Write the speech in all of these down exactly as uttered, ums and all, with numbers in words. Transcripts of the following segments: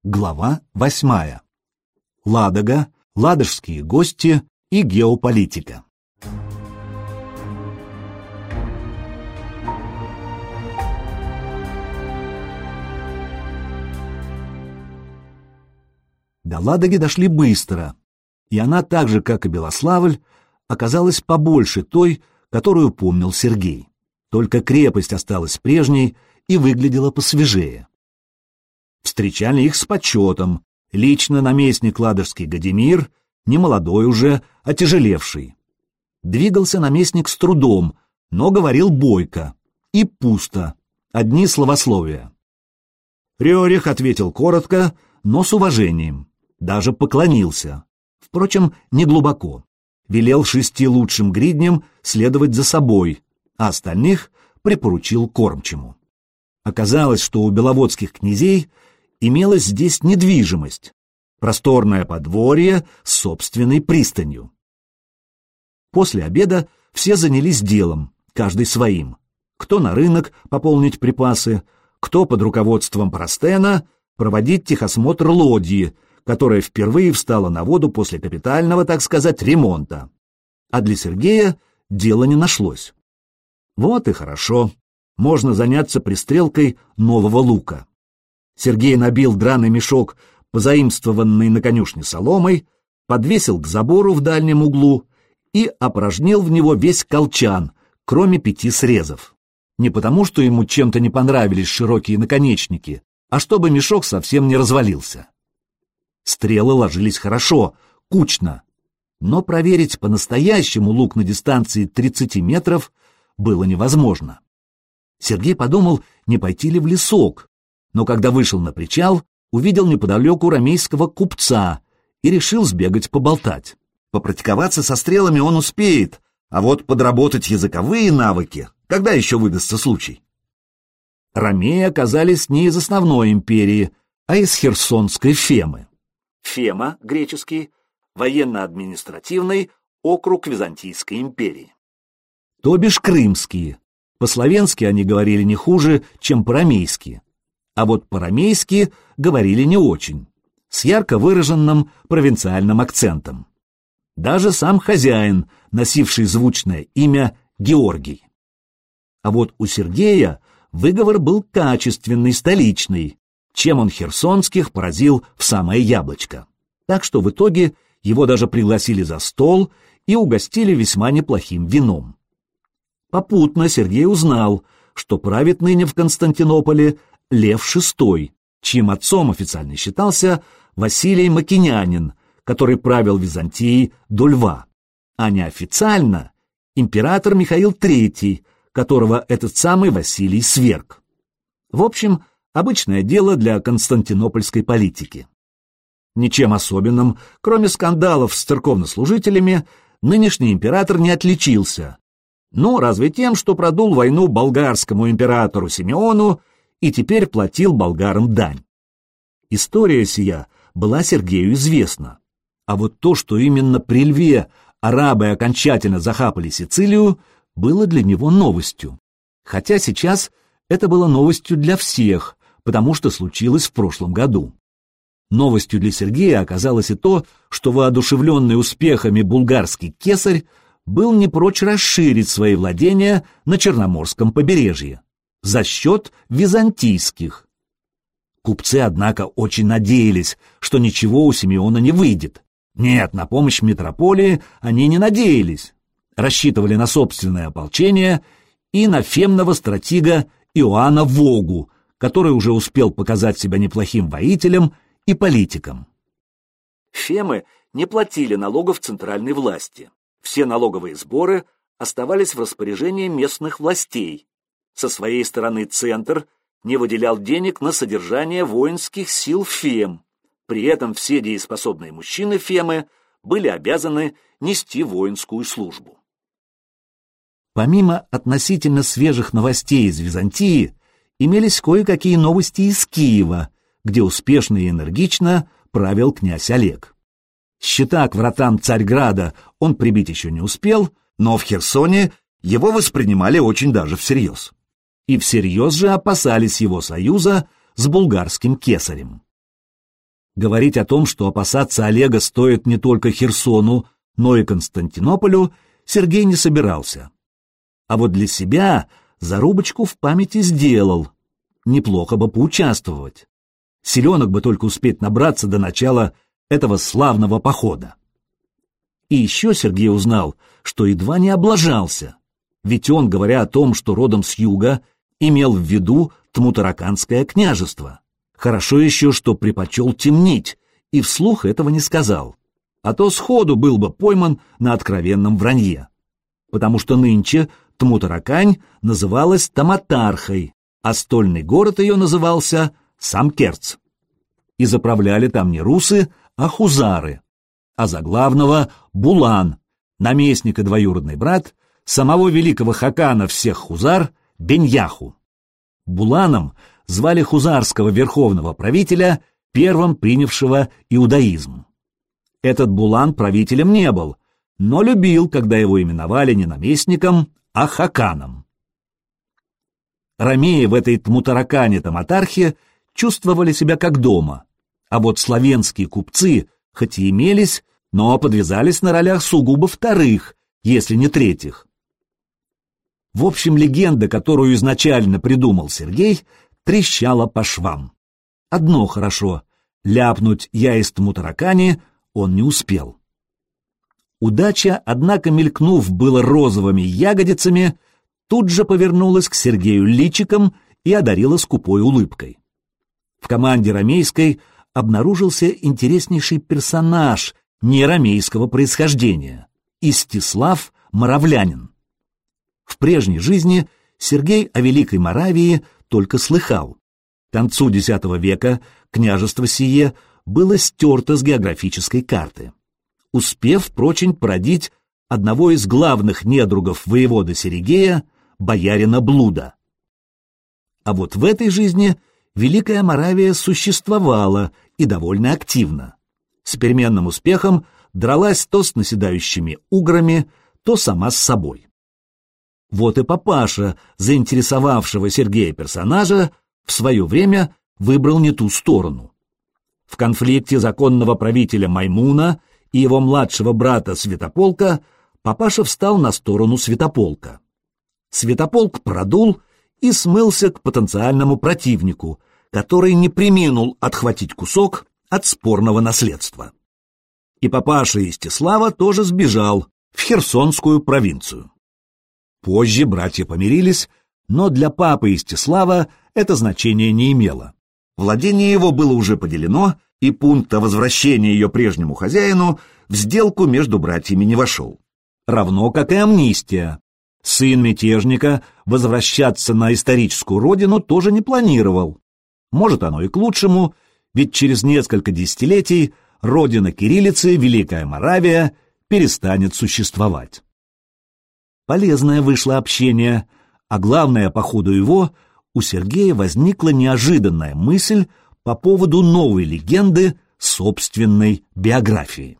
Глава восьмая. Ладога, ладожские гости и геополитика. До Ладоги дошли быстро, и она, так же, как и Белославль, оказалась побольше той, которую помнил Сергей. Только крепость осталась прежней и выглядела посвежее. Встречали их с почетом, лично наместник ладожский Гадимир, немолодой уже, отяжелевший. Двигался наместник с трудом, но говорил бойко. И пусто, одни словословия. Рерих ответил коротко, но с уважением, даже поклонился. Впрочем, не глубоко. Велел шести лучшим гридням следовать за собой, а остальных припоручил кормчему. Оказалось, что у беловодских князей имелась здесь недвижимость, просторное подворье с собственной пристанью. После обеда все занялись делом, каждый своим. Кто на рынок пополнить припасы, кто под руководством Простена проводить техосмотр лодьи, которая впервые встала на воду после капитального, так сказать, ремонта. А для Сергея дела не нашлось. Вот и хорошо, можно заняться пристрелкой нового лука. Сергей набил драный мешок, позаимствованный на конюшне соломой, подвесил к забору в дальнем углу и опорожнил в него весь колчан, кроме пяти срезов. Не потому, что ему чем-то не понравились широкие наконечники, а чтобы мешок совсем не развалился. Стрелы ложились хорошо, кучно, но проверить по-настоящему лук на дистанции тридцати метров было невозможно. Сергей подумал, не пойти ли в лесок, но когда вышел на причал, увидел неподалеку ромейского купца и решил сбегать поболтать. Попрактиковаться со стрелами он успеет, а вот подработать языковые навыки, когда еще выдастся случай. Ромеи оказались не из основной империи, а из херсонской Фемы. Фема, греческий, военно-административный округ Византийской империи. То бишь крымские. По-словенски они говорили не хуже, чем по-ромейски. А вот по-ромейски говорили не очень, с ярко выраженным провинциальным акцентом. Даже сам хозяин, носивший звучное имя Георгий. А вот у Сергея выговор был качественный, столичный, чем он херсонских поразил в самое яблочко. Так что в итоге его даже пригласили за стол и угостили весьма неплохим вином. Попутно Сергей узнал, что правит ныне в Константинополе Лев шестой, чьим отцом официально считался Василий Макинянин, который правил Византией до Льва, а неофициально император Михаил третий, которого этот самый Василий сверг. В общем, обычное дело для константинопольской политики. Ничем особенным, кроме скандалов с церковнослужителями, нынешний император не отличился. Ну, разве тем, что продул войну болгарскому императору Симеону и теперь платил болгарам дань. История сия была Сергею известна, а вот то, что именно при Льве арабы окончательно захапали Сицилию, было для него новостью. Хотя сейчас это было новостью для всех, потому что случилось в прошлом году. Новостью для Сергея оказалось и то, что воодушевленный успехами булгарский кесарь был не прочь расширить свои владения на Черноморском побережье за счет византийских. Купцы, однако, очень надеялись, что ничего у Симеона не выйдет. Нет, на помощь метрополии они не надеялись. Рассчитывали на собственное ополчение и на фемного стратега Иоанна Вогу, который уже успел показать себя неплохим воителем и политиком. Фемы не платили налогов центральной власти. Все налоговые сборы оставались в распоряжении местных властей. Со своей стороны центр не выделял денег на содержание воинских сил Фем. При этом все дееспособные мужчины Фемы были обязаны нести воинскую службу. Помимо относительно свежих новостей из Византии, имелись кое-какие новости из Киева, где успешно и энергично правил князь Олег. Щита к вратам Царьграда он прибить еще не успел, но в Херсоне его воспринимали очень даже всерьез. И всерьез же опасались его союза с булгарским кесарем. Говорить о том, что опасаться Олега стоит не только Херсону, но и Константинополю, Сергей не собирался. А вот для себя зарубочку в памяти сделал. Неплохо бы поучаствовать. Селенок бы только успеть набраться до начала этого славного похода. И еще Сергей узнал, что едва не облажался, ведь он, говоря о том, что родом с юга, имел в виду Тмутараканское княжество. Хорошо еще, что предпочел темнить, и вслух этого не сказал, а то сходу был бы пойман на откровенном вранье. Потому что нынче Тмутаракань называлась Таматархой, а стольный город ее назывался Самкерц. И заправляли там не русы, а хузары, а за главного Булан, наместник и двоюродный брат самого великого хакана всех хузар Беньяху. Буланом звали хузарского верховного правителя, первым принявшего иудаизм. Этот Булан правителем не был, но любил, когда его именовали не наместником, а хаканом. Ромеи в этой Тмутаракане-Таматархе чувствовали себя как дома, а вот славянские купцы, хоть и имелись, но подвязались на ролях сугубо вторых, если не третьих. В общем, легенда, которую изначально придумал Сергей, трещала по швам. Одно хорошо — ляпнуть «я из Тмутаракани» он не успел. Удача, однако, мелькнув было розовыми ягодицами, тут же повернулась к Сергею личиком и одарила скупой улыбкой. В команде ромейской обнаружился интереснейший персонаж неромейского происхождения — Истислав Моравлянин. В прежней жизни Сергей о Великой Моравии только слыхал. К концу X века княжество сие было стерто с географической карты, успев, впрочем, породить одного из главных недругов воеводы Сергея, боярина Блуда. А вот в этой жизни Великая Моравия существовала и довольно активно. С переменным успехом дралась то с наседающими уграми, то сама с собой. Вот и папаша, заинтересовавшего Сергея персонажа, в свое время выбрал не ту сторону. В конфликте законного правителя Маймуна и его младшего брата Святополка папаша встал на сторону Святополка. Святополк продул и смылся к потенциальному противнику, который не преминул отхватить кусок от спорного наследства. И папаша Истислава тоже сбежал в Херсонскую провинцию. Позже братья помирились, но для папы Истислава это значение не имело. Владение его было уже поделено, и пункт о возвращении ее прежнему хозяину в сделку между братьями не вошел. Равно как и амнистия. Сын мятежника возвращаться на историческую родину тоже не планировал. Может, оно и к лучшему, ведь через несколько десятилетий родина кириллицы, Великая Моравия, перестанет существовать. Полезное вышло общение, а главное, по ходу его, у Сергея возникла неожиданная мысль по поводу новой легенды собственной биографии.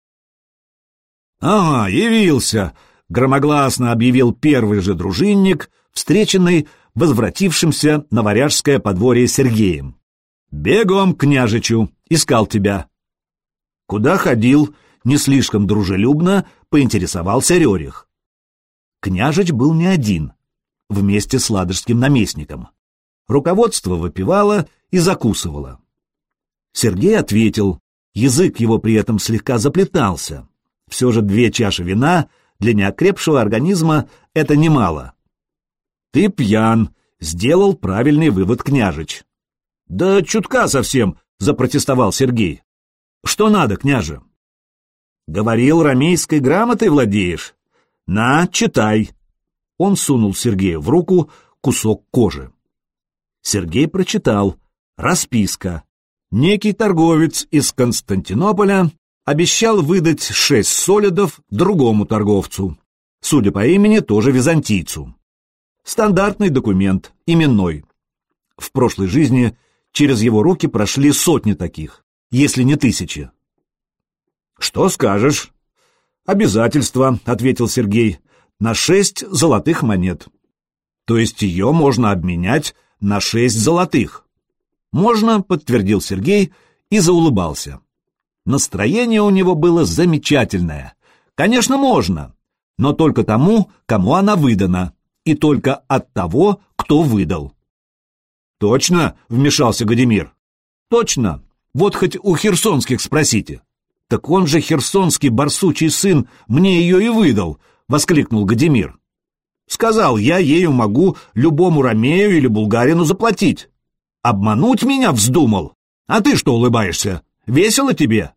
«Ага, явился!» — громогласно объявил первый же дружинник, встреченный возвратившимся на варяжское подворье Сергеем. «Бегом к княжичу, искал тебя». «Куда ходил?» — не слишком дружелюбно поинтересовался Рерих. Княжич был не один, вместе с ладожским наместником. Руководство выпивало и закусывало. Сергей ответил, язык его при этом слегка заплетался. Все же две чаши вина для неокрепшего организма — это немало. «Ты пьян», — сделал правильный вывод княжич. «Да чутка совсем», — запротестовал Сергей. «Что надо, княже?» «Говорил, ромейской грамотой владеешь? На, читай». Он сунул Сергею в руку кусок кожи. Сергей прочитал. Расписка. Некий торговец из Константинополя обещал выдать шесть солидов другому торговцу, судя по имени, тоже византийцу. Стандартный документ, именной. В прошлой жизни через его руки прошли сотни таких, если не тысячи. «Что скажешь?» «Обязательство», — ответил Сергей, — «на шесть золотых монет». «То есть ее можно обменять на шесть золотых?» «Можно», — подтвердил Сергей и заулыбался. Настроение у него было замечательное. Конечно, можно, но только тому, кому она выдана, и только от того, кто выдал. «Точно?» — вмешался Гадимир. «Точно. Вот хоть у херсонских спросите». «Так он же херсонский барсучий сын мне ее и выдал», — воскликнул Гадимир. «Сказал, я ею могу любому ромею или булгарину заплатить. Обмануть меня вздумал? А ты что улыбаешься? Весело тебе?»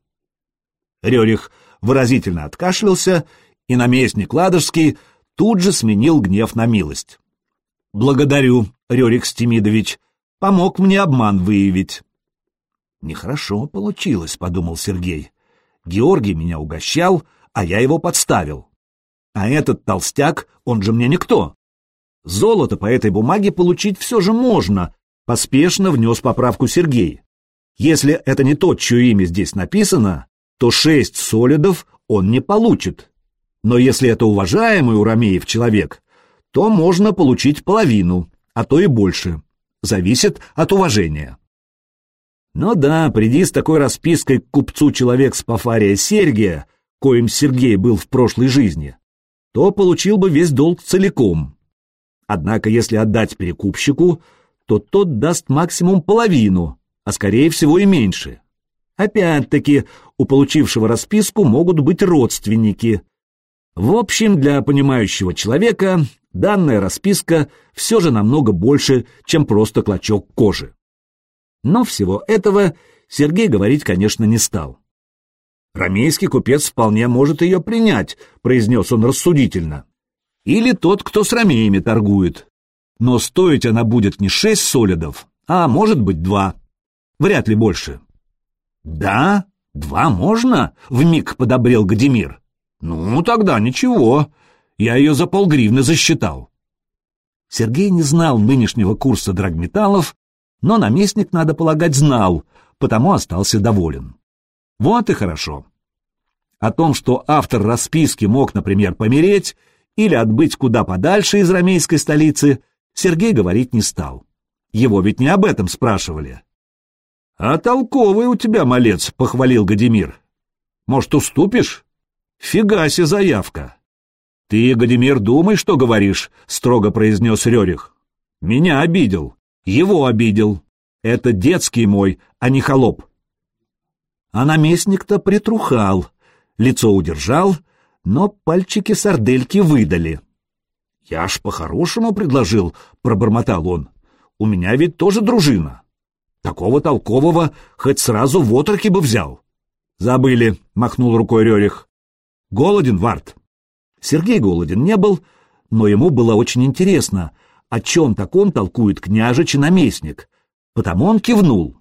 Рерих выразительно откашлялся, и наместник Ладожский тут же сменил гнев на милость. «Благодарю, Рерих Стемидович, помог мне обман выявить». «Нехорошо получилось», — подумал Сергей. «Георгий меня угощал, а я его подставил. А этот толстяк, он же мне никто. Золото по этой бумаге получить все же можно», — поспешно внес поправку Сергей. «Если это не тот, чье имя здесь написано, то шесть солидов он не получит. Но если это уважаемый у ромеев человек, то можно получить половину, а то и больше. Зависит от уважения». Ну да, приди с такой распиской к купцу человек с Пафария Сергия, коим Сергей был в прошлой жизни, то получил бы весь долг целиком. Однако если отдать перекупщику, то тот даст максимум половину, а скорее всего и меньше. Опять-таки, у получившего расписку могут быть родственники. В общем, для понимающего человека данная расписка все же намного больше, чем просто клочок кожи. Но всего этого Сергей говорить, конечно, не стал. «Ромейский купец вполне может ее принять», — произнес он рассудительно. «Или тот, кто с ромеями торгует. Но стоить она будет не шесть солидов, а может быть два. Вряд ли больше». «Да? Два можно?» — вмиг подобрел Гадимир. «Ну, тогда ничего. Я ее за полгривны засчитал». Сергей не знал нынешнего курса драгметаллов, но наместник, надо полагать, знал, потому остался доволен. Вот и хорошо. О том, что автор расписки мог, например, помереть или отбыть куда подальше из ромейской столицы, Сергей говорить не стал. Его ведь не об этом спрашивали. «А толковый у тебя малец», — похвалил Гадимир. «Может, уступишь? Фига себе заявка». «Ты, Гадимир, думай, что говоришь», — строго произнес Рерих. «Меня обидел. Его обидел. Это детский мой, а не холоп». А наместник-то притрухал, лицо удержал, но пальчики сардельки выдали. «Я ж по-хорошему предложил», — пробормотал он. «У меня ведь тоже дружина. Такого толкового хоть сразу в отроки бы взял». «Забыли», — махнул рукой Рерих. «Голоден, Варт?» Сергей голоден не был, но ему было очень интересно, о чем таком толкует княжич и наместник, потому он кивнул.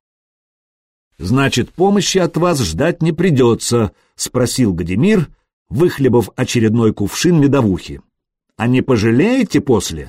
«Значит, помощи от вас ждать не придется», — спросил Гадимир, выхлебав очередной кувшин медовухи. «А не пожалеете после?»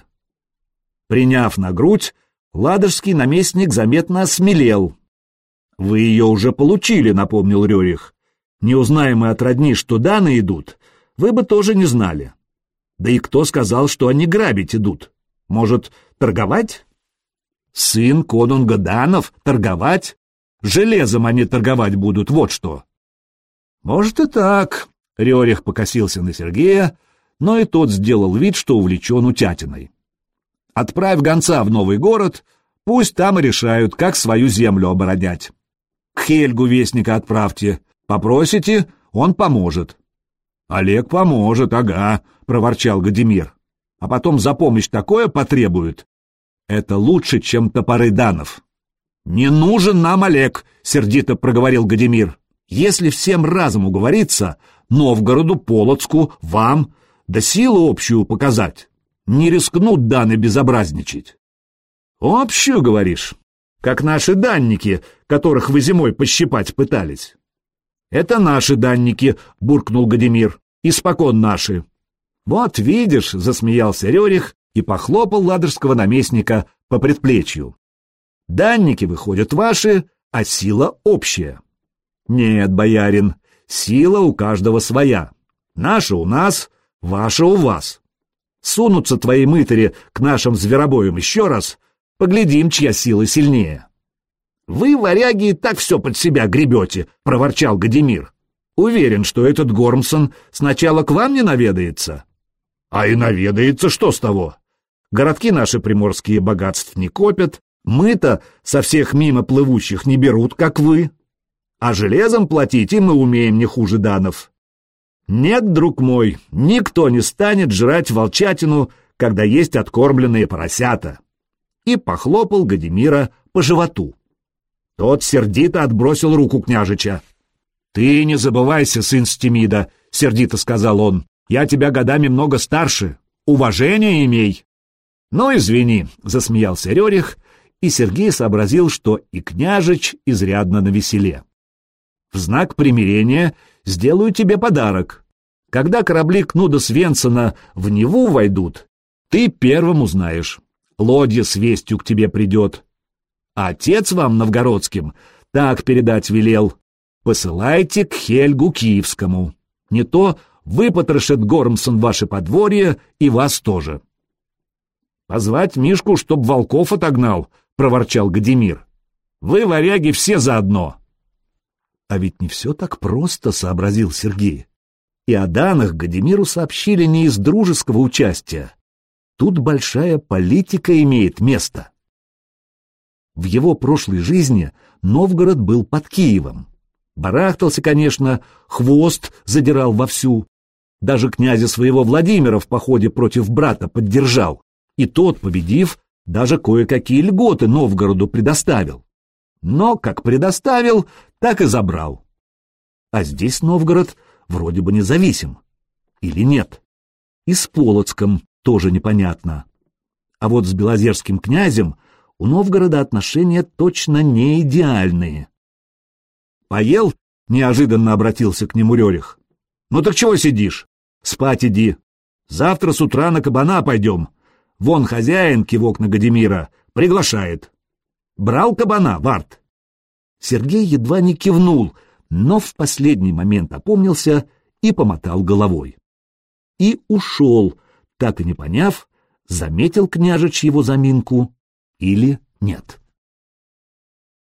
Приняв на грудь, ладожский наместник заметно осмелел. «Вы ее уже получили», — напомнил Рерих. «Не узнаем мы от родни, что даны идут, вы бы тоже не знали. Да и кто сказал, что они грабить идут? Может, торговать?» «Сын конунга данов? Торговать? Железом они торговать будут, вот что». «Может и так», — Рерих покосился на Сергея, но и тот сделал вид, что увлечен утятиной. «Отправь гонца в новый город, пусть там и решают, как свою землю оборонять. К Хельгу вестника отправьте, попросите, он поможет». «Олег поможет, ага», — проворчал Гадимир. «А потом за помощь такое потребует. Это лучше, чем топоры данов». «Не нужен нам Олег», — сердито проговорил Гадимир. «Если всем разом уговориться, Новгороду, Полоцку, вам, да силу общую показать, не рискнут даны безобразничать». «Общую, говоришь? Как наши данники, которых вы зимой пощипать пытались». «Это наши данники», — буркнул Гадимир, — «испокон наши». «Вот видишь», — засмеялся Рерих и похлопал ладожского наместника по предплечью. «Данники, выходят, ваши, а сила общая». «Нет, боярин, сила у каждого своя. Наша у нас, ваша у вас. Сунутся твои мытари к нашим зверобоям еще раз, поглядим, чья сила сильнее». «Вы, варяги, и так все под себя гребете», — проворчал Гадимир. «Уверен, что этот Гормсон сначала к вам не наведается». «А и наведается, что с того? Городки наши приморские богатств не копят, мы-то со всех мимо плывущих не берут, как вы. А железом платить и мы умеем не хуже данов. Нет, друг мой, никто не станет жрать волчатину, когда есть откормленные поросята». И похлопал Гадимира по животу. Тот сердито отбросил руку княжича. «Ты не забывайся, сын Стемида», — сердито сказал он. «Я тебя годами много старше. Уважение имей». «Ну, извини», — засмеялся Рерих, и Сергей сообразил, что и княжич изрядно навеселе. «В знак примирения сделаю тебе подарок. Когда корабли Кнуда Свенсона в Неву войдут, ты первым узнаешь. Лодья с вестью к тебе придет. А отец вам, новгородским, так передать велел: посылайте к Хельгу Киевскому. Не то выпотрошит Гормсон ваше подворье и вас тоже». «Позвать Мишку, чтоб волков отогнал», — проворчал Гадимир. «Вы, варяги, все заодно». «А ведь не все так просто», — сообразил Сергей. И о данных Гадимиру сообщили не из дружеского участия. Тут большая политика имеет место. В его прошлой жизни Новгород был под Киевом. Барахтался, конечно, хвост задирал вовсю. Даже князя своего Владимира в походе против брата поддержал. И тот, победив, даже кое-какие льготы Новгороду предоставил. Но как предоставил, так и забрал. А здесь Новгород вроде бы независим. Или нет? И с Полоцком тоже непонятно. А вот с Белозерским князем у Новгорода отношения точно не идеальные. «Поел?» — неожиданно обратился к нему Рерих. «Ну так чего сидишь? Спать иди. Завтра с утра на кабана пойдем. Вон хозяин, кивок на Гадимира, приглашает. Брал кабана, Варт?» Сергей едва не кивнул, но в последний момент опомнился и помотал головой. И ушел, так и не поняв, заметил княжич его заминку или нет.